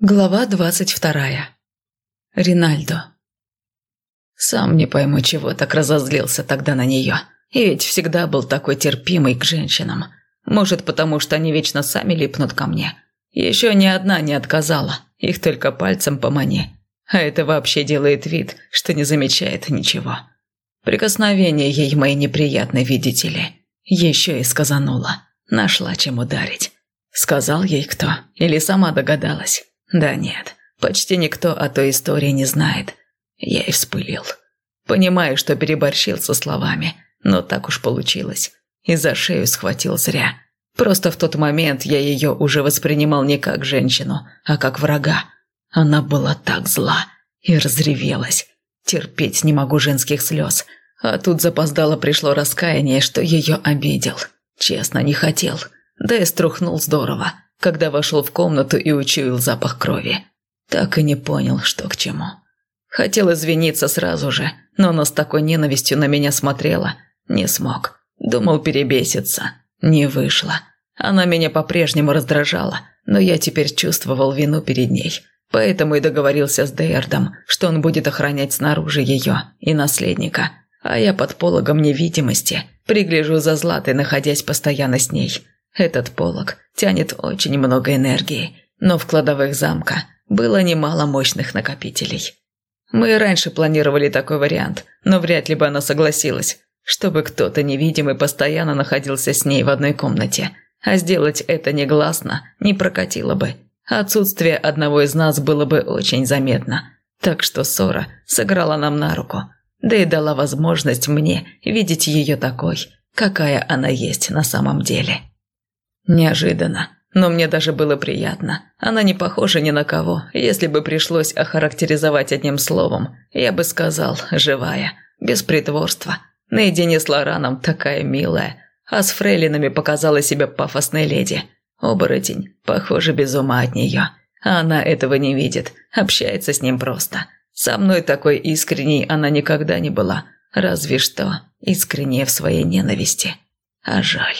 Глава 22. Ринальдо. Сам не пойму, чего так разозлился тогда на нее. И ведь всегда был такой терпимый к женщинам. Может, потому что они вечно сами липнут ко мне. Еще ни одна не отказала, их только пальцем помани. А это вообще делает вид, что не замечает ничего. Прикосновение ей мои неприятны, видите ли. Еще и сказанула. Нашла чем ударить. Сказал ей кто? Или сама догадалась? Да нет, почти никто о той истории не знает. Я и вспылил. Понимаю, что переборщил со словами, но так уж получилось. И за шею схватил зря. Просто в тот момент я ее уже воспринимал не как женщину, а как врага. Она была так зла и разревелась. Терпеть не могу женских слез. А тут запоздало пришло раскаяние, что ее обидел. Честно, не хотел. Да и струхнул здорово, когда вошел в комнату и учуял запах крови. Так и не понял, что к чему. Хотел извиниться сразу же, но она с такой ненавистью на меня смотрела. Не смог. Думал перебеситься. Не вышло. Она меня по-прежнему раздражала, но я теперь чувствовал вину перед ней. Поэтому и договорился с Дейардом, что он будет охранять снаружи ее и наследника. А я под пологом невидимости пригляжу за Златой, находясь постоянно с ней. Этот полог тянет очень много энергии, но в кладовых замка было немало мощных накопителей. Мы и раньше планировали такой вариант, но вряд ли бы она согласилась, чтобы кто-то невидимый постоянно находился с ней в одной комнате. А сделать это негласно не прокатило бы. Отсутствие одного из нас было бы очень заметно. Так что ссора сыграла нам на руку, да и дала возможность мне видеть ее такой, какая она есть на самом деле. Неожиданно, но мне даже было приятно. Она не похожа ни на кого. Если бы пришлось охарактеризовать одним словом, я бы сказал «живая», без притворства. Наедине с Лораном такая милая, а с фрейлинами показала себя пафосной леди. Оборотень, похоже, без ума от нее. А она этого не видит, общается с ним просто. Со мной такой искренней она никогда не была, разве что искреннее в своей ненависти. А жаль.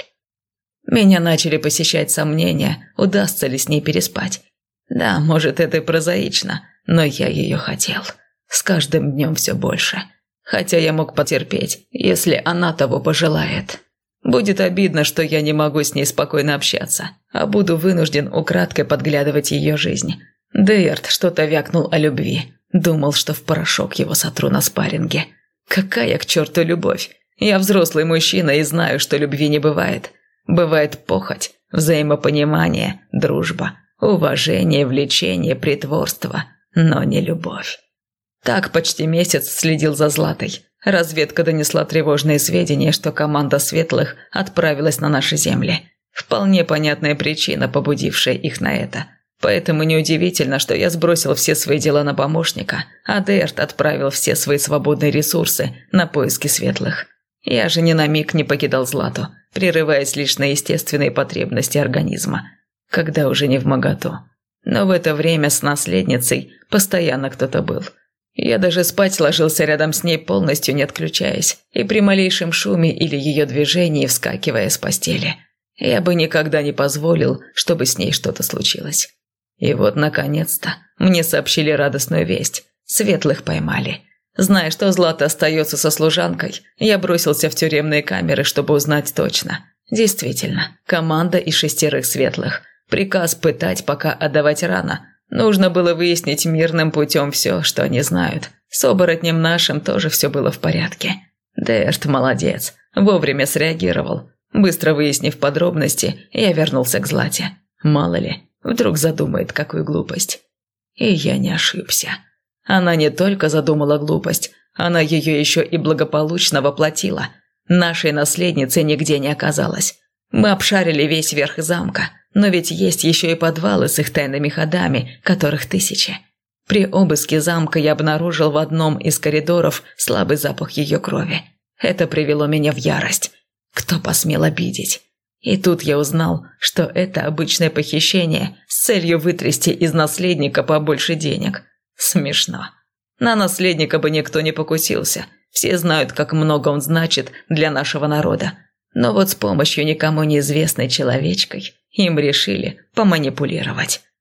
Меня начали посещать сомнения, удастся ли с ней переспать. Да, может, это и прозаично, но я ее хотел. С каждым днем все больше. Хотя я мог потерпеть, если она того пожелает. Будет обидно, что я не могу с ней спокойно общаться, а буду вынужден украдкой подглядывать ее жизнь. Дейард что-то вякнул о любви. Думал, что в порошок его сотру на спарринге. Какая к черту любовь? Я взрослый мужчина и знаю, что любви не бывает. Бывает похоть, взаимопонимание, дружба, уважение, влечение, притворство, но не любовь. Так почти месяц следил за Златой. Разведка донесла тревожные сведения, что команда Светлых отправилась на наши земли. Вполне понятная причина, побудившая их на это. Поэтому неудивительно, что я сбросил все свои дела на помощника, а Дейард отправил все свои свободные ресурсы на поиски Светлых. Я же ни на миг не покидал Злату, прерываясь лишь на естественные потребности организма, когда уже не вмоготу. Но в это время с наследницей постоянно кто-то был. Я даже спать ложился рядом с ней, полностью не отключаясь, и при малейшем шуме или ее движении вскакивая с постели. Я бы никогда не позволил, чтобы с ней что-то случилось. И вот, наконец-то, мне сообщили радостную весть. Светлых поймали. Зная, что Злата остается со служанкой, я бросился в тюремные камеры, чтобы узнать точно. Действительно, команда из 6 светлых. Приказ пытать, пока отдавать рано. Нужно было выяснить мирным путем все, что они знают. С оборотнем нашим тоже все было в порядке. Дейард молодец, вовремя среагировал. Быстро выяснив подробности, я вернулся к Злате. Мало ли, вдруг задумает какую глупость. И я не ошибся. Она не только задумала глупость, она ее еще и благополучно воплотила. Нашей наследницы нигде не оказалось. Мы обшарили весь верх замка, но ведь есть еще и подвалы с их тайными ходами, которых тысячи. При обыске замка я обнаружил в одном из коридоров слабый запах ее крови. Это привело меня в ярость. Кто посмел обидеть? И тут я узнал, что это обычное похищение с целью вытрясти из наследника побольше денег. Смешно. На наследника бы никто не покусился. Все знают, как много он значит для нашего народа. Но вот с помощью никому неизвестной человечкой им решили поманипулировать.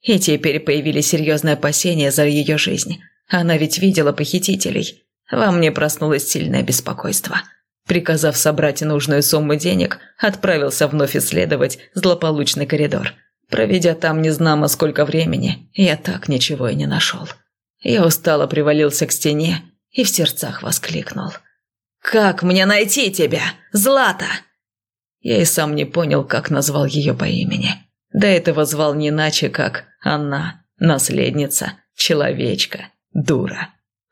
И теперь появились серьезные опасения за ее жизнь. Она ведь видела похитителей. Во мне проснулось сильное беспокойство. Приказав собрать нужную сумму денег, отправился вновь исследовать злополучный коридор. Проведя там незнамо сколько времени, я так ничего и не нашел. Я устало привалился к стене и в сердцах воскликнул: «Как мне найти тебя, Злата?» Я и сам не понял, как назвал ее по имени. До этого звал не иначе, как она, наследница, человечка, дура.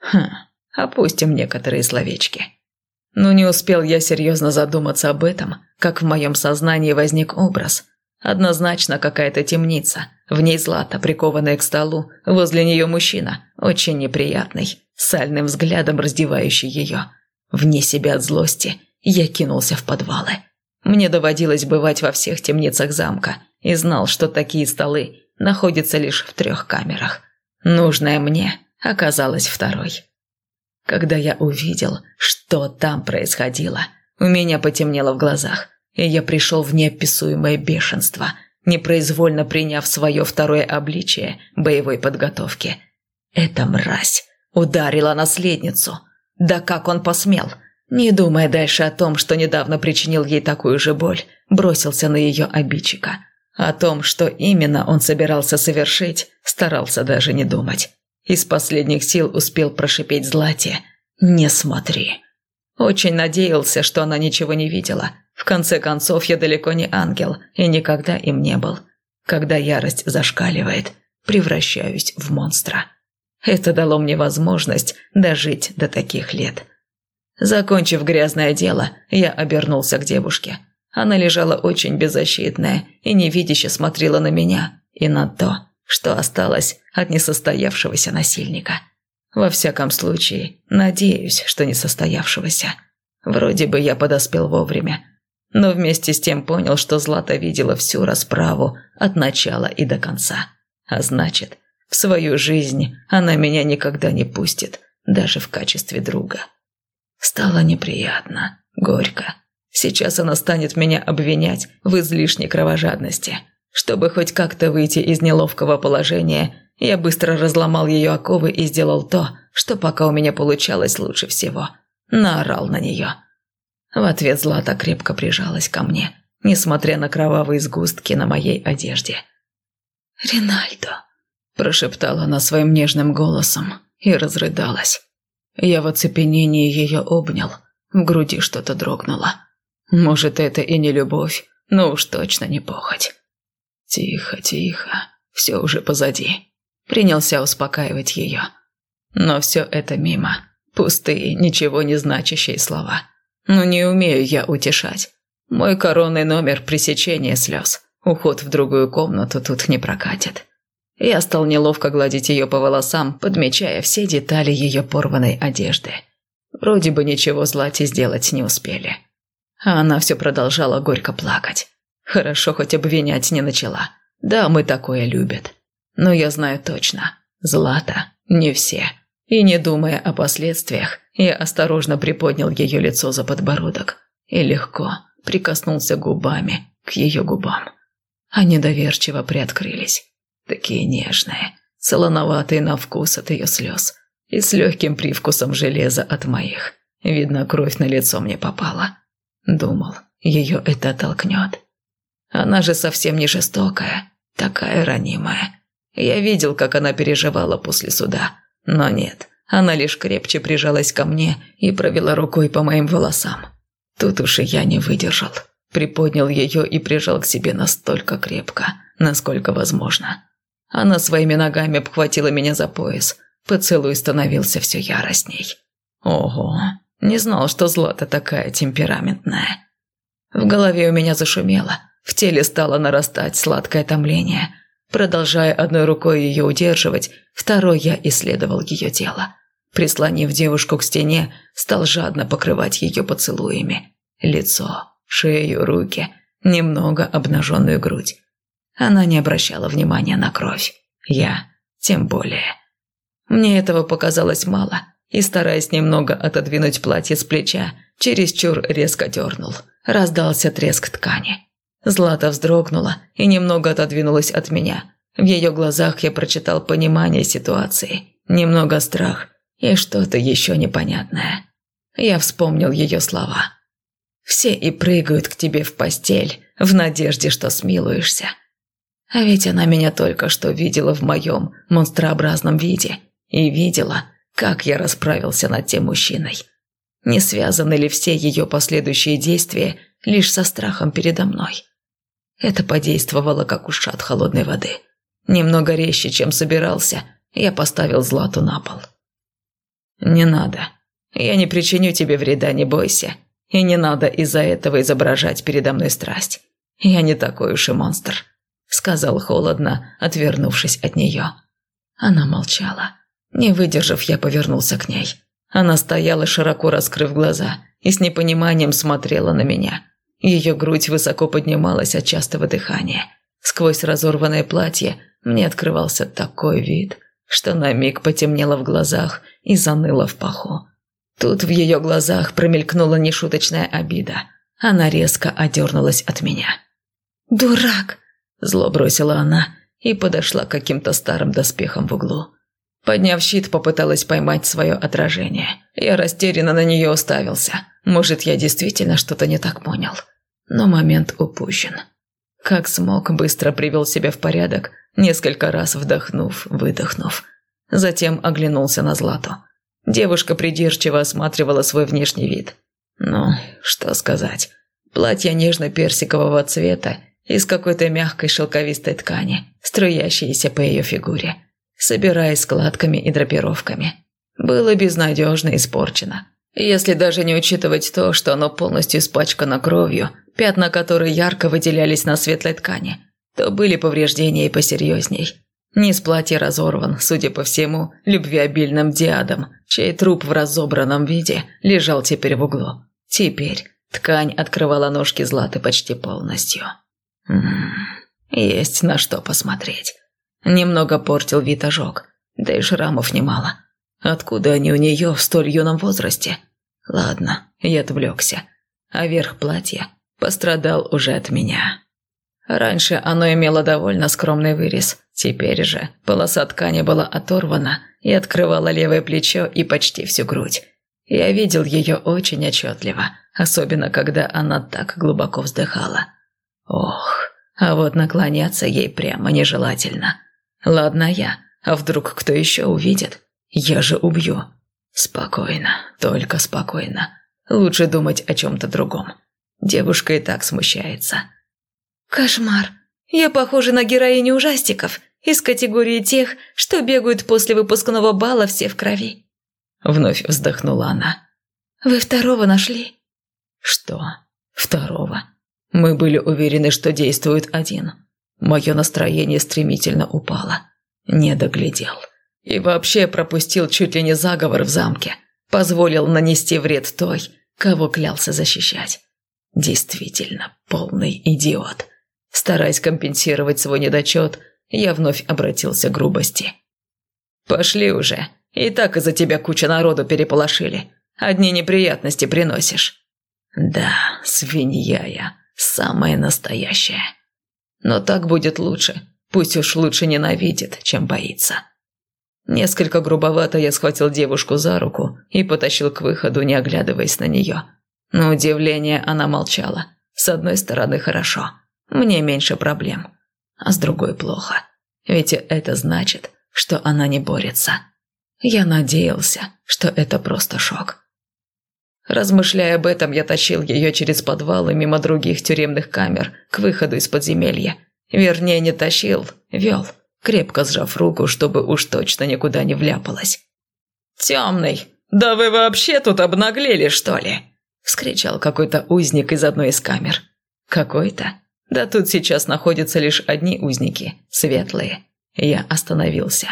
Опустим некоторые словечки. Но не успел я серьезно задуматься об этом, как в моем сознании возник образ. Однозначно какая-то темница, в ней Злата, прикованная к столу, возле нее мужчина, очень неприятный, с сальным взглядом раздевающий ее. Вне себя от злости я кинулся в подвалы. Мне доводилось бывать во всех темницах замка и знал, что такие столы находятся лишь в 3 камерах. Нужная мне оказалась второй. Когда я увидел, что там происходило, у меня потемнело в глазах, и я пришел в неописуемое бешенство, непроизвольно приняв свое второе обличие боевой подготовки. Эта мразь ударила наследницу. Да как он посмел? Не думая дальше о том, что недавно причинил ей такую же боль, бросился на ее обидчика. О том, что именно он собирался совершить, старался даже не думать. Из последних сил успел прошипеть Злате: «Не смотри». Очень надеялся, что она ничего не видела. В конце концов, я далеко не ангел и никогда им не был. Когда ярость зашкаливает, превращаюсь в монстра. Это дало мне возможность дожить до таких лет. Закончив грязное дело, я обернулся к девушке. Она лежала очень беззащитная и невидяще смотрела на меня и на то, что осталось от несостоявшегося насильника. Во всяком случае, надеюсь, что несостоявшегося. Вроде бы я подоспел вовремя, но вместе с тем понял, что Злата видела всю расправу от начала и до конца. А значит, в свою жизнь она меня никогда не пустит, даже в качестве друга. Стало неприятно, горько. Сейчас она станет меня обвинять в излишней кровожадности. Чтобы хоть как-то выйти из неловкого положения, я быстро разломал ее оковы и сделал то, что пока у меня получалось лучше всего. Наорал на нее. В ответ Злата крепко прижалась ко мне, несмотря на кровавые сгустки на моей одежде. «Ринальдо», – прошептала она своим нежным голосом и разрыдалась. Я в оцепенении ее обнял, в груди что-то дрогнуло. Может, это и не любовь, но уж точно не похоть. «Тихо, тихо, все уже позади», – принялся успокаивать ее. Но все это мимо, пустые, ничего не значащие слова. Но не умею я утешать. Мой коронный номер – пресечение слез. Уход в другую комнату тут не прокатит. Я стал неловко гладить ее по волосам, подмечая все детали ее порванной одежды. Вроде бы ничего Злате сделать не успели. А она все продолжала горько плакать. Хорошо, хоть обвинять не начала. Да, мы такое любят. Но я знаю точно, Злата не все. И не думая о последствиях, я осторожно приподнял ее лицо за подбородок и легко прикоснулся губами к ее губам. Они доверчиво приоткрылись. Такие нежные, солоноватые на вкус от ее слез и с легким привкусом железа от моих. Видно, кровь на лицо мне попала. Думал, ее это оттолкнет. Она же совсем не жестокая, такая ранимая. Я видел, как она переживала после суда. Но нет, она лишь крепче прижалась ко мне и провела рукой по моим волосам. Тут уж и я не выдержал. Приподнял ее и прижал к себе настолько крепко, насколько возможно. Она своими ногами обхватила меня за пояс. Поцелуй становился все яростней. Ого, не знал, что Злата такая темпераментная. В голове у меня зашумело. В теле стало нарастать сладкое томление. Продолжая одной рукой ее удерживать, второй я исследовал ее тело. Прислонив девушку к стене, стал жадно покрывать ее поцелуями. Лицо, шею, руки, немного обнаженную грудь. Она не обращала внимания на кровь. Я тем более. Мне этого показалось мало, и, стараясь немного отодвинуть платье с плеча, чересчур резко дернул. Раздался треск ткани. Злата вздрогнула и немного отодвинулась от меня. В ее глазах я прочитал понимание ситуации, немного страх и что-то еще непонятное. Я вспомнил ее слова. «Все и прыгают к тебе в постель, в надежде, что смилуешься». А ведь она меня только что видела в моем монстрообразном виде и видела, как я расправился над тем мужчиной. Не связаны ли все ее последующие действия лишь со страхом передо мной? Это подействовало, как ушат холодной воды. Немного резче, чем собирался, я поставил Злату на пол. «Не надо. Я не причиню тебе вреда, не бойся. И не надо из-за этого изображать передо мной страсть. Я не такой уж и монстр», — сказал холодно, отвернувшись от нее. Она молчала. Не выдержав, я повернулся к ней. Она стояла, широко раскрыв глаза, и с непониманием смотрела на меня. Ее грудь высоко поднималась от частого дыхания. Сквозь разорванное платье мне открывался такой вид, что на миг потемнело в глазах и заныло в паху. Тут в ее глазах промелькнула нешуточная обида. Она резко отдернулась от меня. «Дурак!» – зло бросила она и подошла к каким-то старым доспехам в углу. Подняв щит, попыталась поймать свое отражение. Я растерянно на нее уставился. Может, я действительно что-то не так понял. Но момент упущен. Как смог, быстро привел себя в порядок, несколько раз вдохнув, выдохнув. Затем оглянулся на Злату. Девушка придирчиво осматривала свой внешний вид. Ну, что сказать. Платье нежно-персикового цвета из какой-то мягкой шелковистой ткани, струящейся по ее фигуре, собираясь складками и драпировками. Было безнадежно испорчено. Если даже не учитывать то, что оно полностью испачкано кровью, пятна которой ярко выделялись на светлой ткани, то были повреждения и посерьезней. Низ платья разорван, судя по всему, любвеобильным диадом, чей труп в разобранном виде лежал теперь в углу. Теперь ткань открывала ножки Златы почти полностью. Есть на что посмотреть. Немного портил вид ожог, да и шрамов немало. Откуда они у нее в столь юном возрасте? Ладно, я отвлекся. А верх платья пострадал уже от меня. Раньше оно имело довольно скромный вырез. Теперь же полоса ткани была оторвана и открывала левое плечо и почти всю грудь. Я видел ее очень отчетливо, особенно когда она так глубоко вздыхала. Ох, а вот наклоняться ей прямо нежелательно. Ладно я, а вдруг кто еще увидит? Я же убью. Спокойно, только спокойно. Лучше думать о чем-то другом. Девушка и так смущается. Кошмар. Я похожа на героиню ужастиков из категории тех, что бегают после выпускного бала все в крови. Вновь вздохнула она. Вы второго нашли? Что? Второго? Мы были уверены, что действует один. Мое настроение стремительно упало. Не доглядел. И вообще пропустил чуть ли не заговор в замке. Позволил нанести вред той, кого клялся защищать. Действительно, полный идиот. Стараясь компенсировать свой недочет, я вновь обратился к грубости. «Пошли уже. И так из-за тебя куча народу переполошили. Одни неприятности приносишь». «Да, свинья я. Самая настоящая. Но так будет лучше. Пусть уж лучше ненавидит, чем боится». Несколько грубовато я схватил девушку за руку и потащил к выходу, не оглядываясь на нее. На удивление она молчала. С одной стороны, хорошо. Мне меньше проблем. А с другой плохо. Ведь это значит, что она не борется. Я надеялся, что это просто шок. Размышляя об этом, я тащил ее через подвалы мимо других тюремных камер к выходу из подземелья. Вернее, не тащил, вел, крепко сжав руку, чтобы уж точно никуда не вляпалась. «Темный, да вы вообще тут обнаглели, что ли?» – вскричал какой-то узник из одной из камер. «Какой-то? Да тут сейчас находятся лишь одни узники, светлые». Я остановился.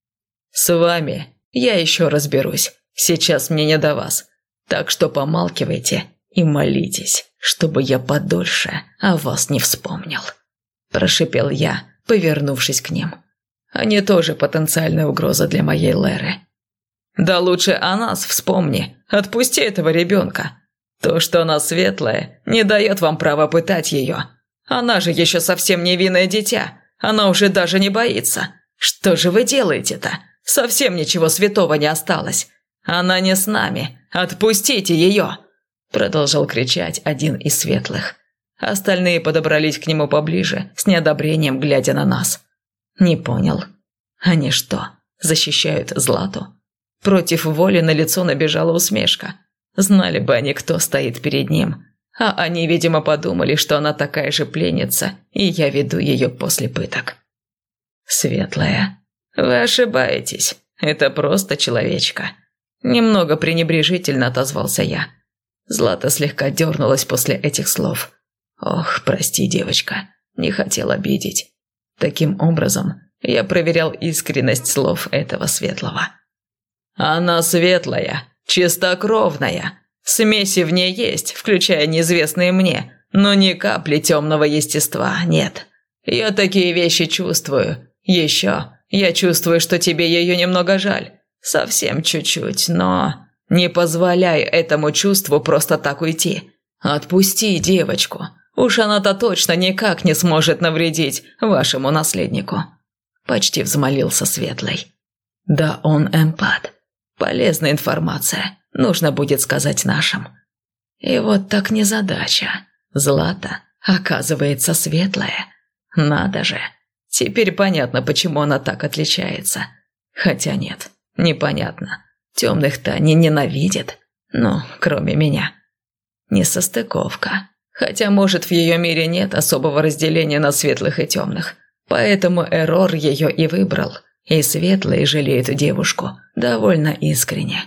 «С вами я еще разберусь. Сейчас мне не до вас. Так что помалкивайте и молитесь, чтобы я подольше о вас не вспомнил», – прошипел я, повернувшись к ним. «Они тоже потенциальная угроза для моей Леры». «Да лучше о нас вспомни. Отпусти этого ребенка. То, что она светлая, не дает вам права пытать ее. Она же еще совсем невинное дитя. Она уже даже не боится. Что же вы делаете-то? Совсем ничего святого не осталось. Она не с нами. Отпустите ее!» Продолжал кричать один из светлых. Остальные подобрались к нему поближе, с неодобрением глядя на нас. Не понял. Они что, защищают Злату? Против воли на лицо набежала усмешка. Знали бы они, кто стоит перед ним. А они, видимо, подумали, что она такая же пленница, и я веду ее после пыток. «Светлая, вы ошибаетесь. Это просто человечка». Немного пренебрежительно отозвался я. Злата слегка дернулась после этих слов. «Ох, прости, девочка, не хотел обидеть». Таким образом, я проверял искренность слов этого светлого. «Она светлая, чистокровная. Смеси в ней есть, включая неизвестные мне, но ни капли темного естества нет. Я такие вещи чувствую. Еще я чувствую, что тебе ее немного жаль. Совсем чуть-чуть, но не позволяй этому чувству просто так уйти. Отпусти девочку. Уж она-то точно никак не сможет навредить вашему наследнику». Почти взмолился Светлый. «Да он эмпат. Полезная информация. Нужно будет сказать нашим». И вот так незадача. Злата, оказывается, светлая. Надо же. Теперь понятно, почему она так отличается. Хотя нет, непонятно. Темных-то они ненавидят. Ну, кроме меня. Несостыковка. Хотя, может, в ее мире нет особого разделения на светлых и темных. Поэтому Эррор ее и выбрал. И светлые жалеют девушку довольно искренне.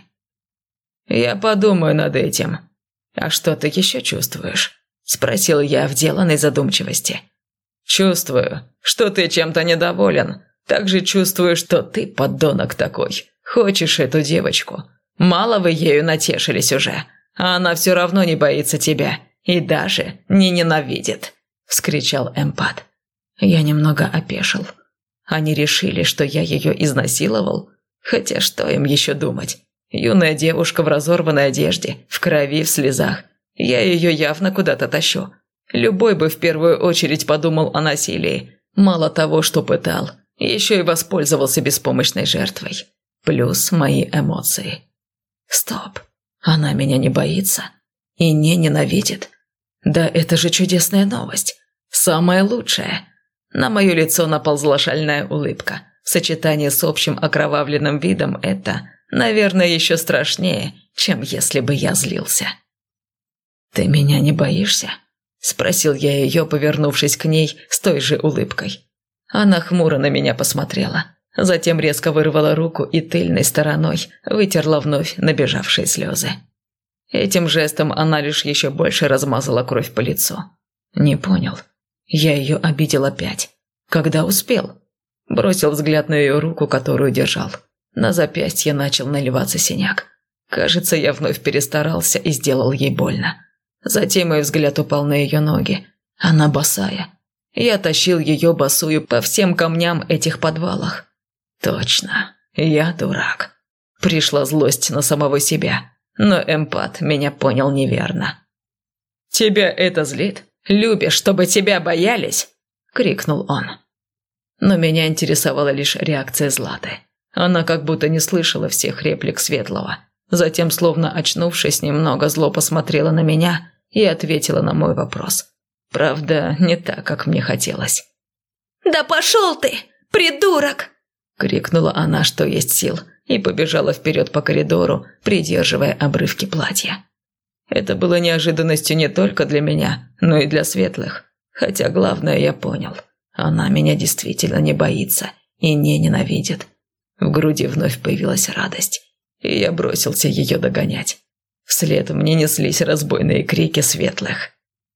«Я подумаю над этим. А что ты еще чувствуешь?» – спросил я в деланной задумчивости. «Чувствую, что ты чем-то недоволен. Также чувствую, что ты подонок такой. Хочешь эту девочку. Мало вы ею натешились уже, а она все равно не боится тебя и даже не ненавидит», – вскричал эмпат. Я немного опешил. Они решили, что я ее изнасиловал? Хотя что им еще думать? Юная девушка в разорванной одежде, в крови, в слезах. Я ее явно куда-то тащу. Любой бы в первую очередь подумал о насилии. Мало того, что пытал, еще и воспользовался беспомощной жертвой. Плюс мои эмоции. Стоп, она меня не боится и не ненавидит. Да это же чудесная новость. Самая лучшая. На мое лицо наползла шальная улыбка. В сочетании с общим окровавленным видом это, наверное, еще страшнее, чем если бы я злился. «Ты меня не боишься?» – спросил я ее, повернувшись к ней с той же улыбкой. Она хмуро на меня посмотрела, затем резко вырвала руку и тыльной стороной вытерла вновь набежавшие слезы. Этим жестом она лишь еще больше размазала кровь по лицу. Не понял. Я ее обидел опять. Когда успел? Бросил взгляд на ее руку, которую держал. На запястье начал наливаться синяк. Кажется, я вновь перестарался и сделал ей больно. Затем мой взгляд упал на ее ноги. Она босая. Я тащил ее босую по всем камням этих подвалах. Точно, я дурак. Пришла злость на самого себя, но эмпат меня понял неверно. «Тебя это злит? Любишь, чтобы тебя боялись?» – крикнул он. Но меня интересовала лишь реакция Златы. Она как будто не слышала всех реплик Светлого. Затем, словно очнувшись, немного зло посмотрела на меня и ответила на мой вопрос. Правда, не так, как мне хотелось. «Да пошел ты, придурок!» – крикнула она, что есть сил, и побежала вперед по коридору, придерживая обрывки платья. Это было неожиданностью не только для меня, но и для светлых. Хотя главное я понял. Она меня действительно не боится и не ненавидит. В груди вновь появилась радость, и я бросился ее догонять. Вслед мне неслись разбойные крики светлых.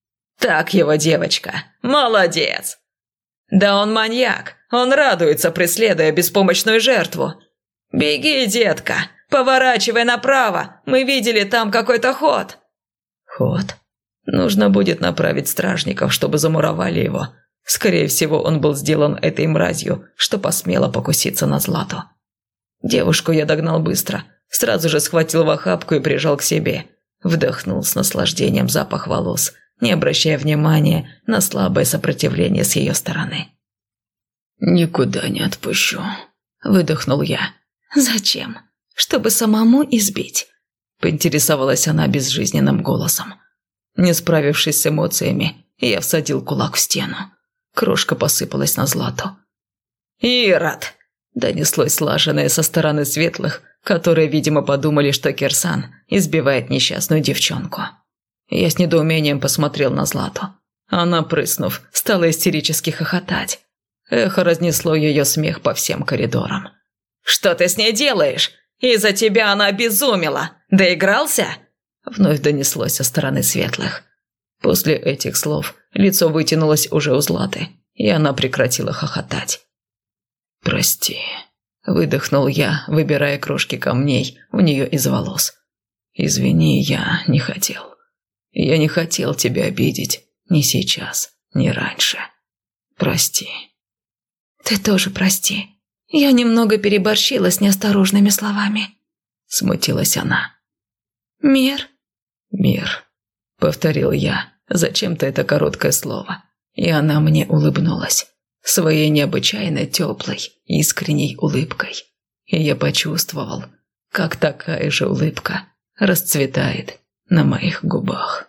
«Так его, девочка! Молодец!» «Да он маньяк! Он радуется, преследуя беспомощную жертву!» «Беги, детка! Поворачивай направо! Мы видели там какой-то ход!» «Ход? Нужно будет направить стражников, чтобы замуровали его. Скорее всего, он был сделан этой мразью, что посмела покуситься на Злату». Девушку я догнал быстро, сразу же схватил в охапку и прижал к себе. Вдохнул с наслаждением запах волос, не обращая внимания на слабое сопротивление с ее стороны. «Никуда не отпущу», – выдохнул я. «Зачем? Чтобы самому избить?» – поинтересовалась она безжизненным голосом. Не справившись с эмоциями, я всадил кулак в стену. Крошка посыпалась на Злату. «Ирод!» – донеслось слаженное со стороны светлых, которые, видимо, подумали, что Кирсан избивает несчастную девчонку. Я с недоумением посмотрел на Злату. Она, прыснув, стала истерически хохотать. Эхо разнесло ее смех по всем коридорам. «Что ты с ней делаешь? Из-за тебя она обезумела! Доигрался?» Вновь донеслось со стороны светлых. После этих слов лицо вытянулось уже у Златы, и она прекратила хохотать. «Прости», – выдохнул я, выбирая крошки камней у нее из волос. «Извини, я не хотел. Я не хотел тебя обидеть. Ни сейчас, ни раньше. Прости». «Ты тоже прости. Я немного переборщила с неосторожными словами», – смутилась она. «Мир?» «Мир», – повторил я, зачем-то это короткое слово, и она мне улыбнулась, своей необычайно теплой, искренней улыбкой. И я почувствовал, как такая же улыбка расцветает на моих губах.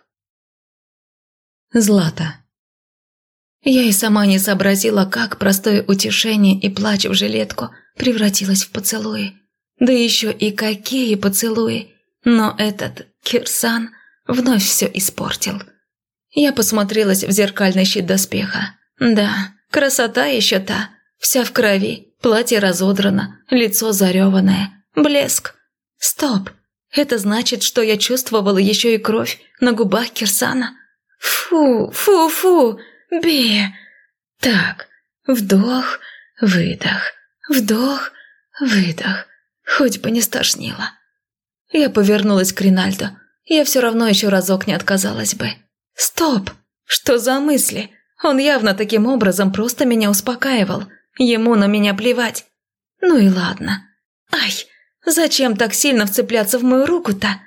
Злата. Я и сама не сообразила, как простое утешение и плач в жилетку превратилось в поцелуи. Да еще и какие поцелуи! Но этот Кирсан вновь все испортил. Я посмотрелась в зеркальный щит доспеха. Да, красота еще та, вся в крови, платье разодрано, лицо зареванное, блеск. Стоп, это значит, что я чувствовала еще и кровь на губах Кирсана? Фу, фу, фу, бе. Так, вдох, выдох, вдох, выдох, хоть бы не стошнило. Я повернулась к Ринальду. Я все равно еще разок не отказалась бы. Стоп! Что за мысли? Он явно таким образом просто меня успокаивал. Ему на меня плевать. Ну и ладно. Ай, зачем так сильно вцепляться в мою руку-то?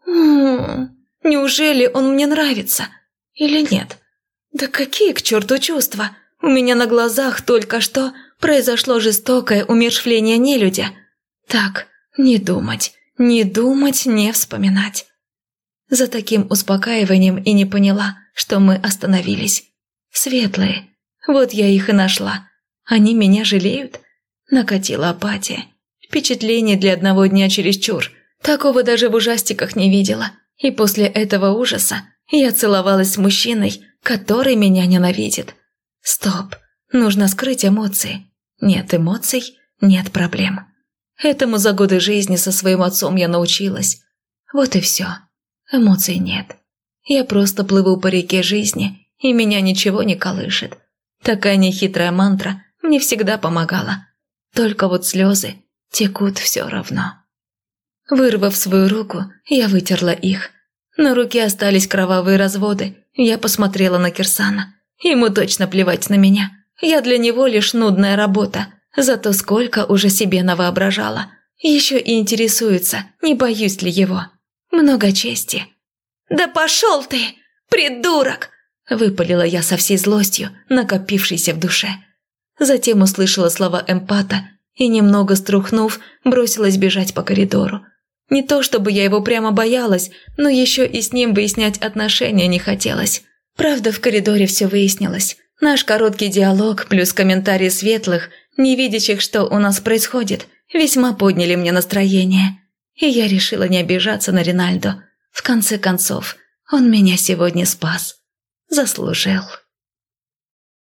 Неужели он мне нравится? Или нет? Да какие к черту чувства? У меня на глазах только что произошло жестокое умерщвление нелюдя. Так, не думать, не вспоминать. За таким успокаиванием и не поняла, что мы остановились. Светлые, вот я их и нашла. Они меня жалеют? Накатила апатия. Впечатление для одного дня чересчур. Такого даже в ужастиках не видела. И после этого ужаса я целовалась с мужчиной, который меня ненавидит. Стоп, нужно скрыть эмоции. Нет эмоций, нет проблем. Этому за годы жизни со своим отцом я научилась. Вот и все. Эмоций нет. Я просто плыву по реке жизни, и меня ничего не колышет. Такая нехитрая мантра мне всегда помогала. Только вот слезы текут все равно. Вырвав свою руку, я вытерла их. На руке остались кровавые разводы. Я посмотрела на Кирсана. Ему точно плевать на меня. Я для него лишь нудная работа. Зато сколько уже себе навоображала. Еще и интересуется, не боюсь ли его. Много чести. «Да пошел ты, придурок!» – выпалила я со всей злостью, накопившейся в душе. Затем услышала слова эмпата и, немного струхнув, бросилась бежать по коридору. Не то чтобы я его прямо боялась, но еще и с ним выяснять отношения не хотелось. Правда, в коридоре все выяснилось. Наш короткий диалог плюс комментарии светлых, не видящих, что у нас происходит, весьма подняли мне настроение. И я решила не обижаться на Ринальду. В конце концов, он меня сегодня спас. Заслужил.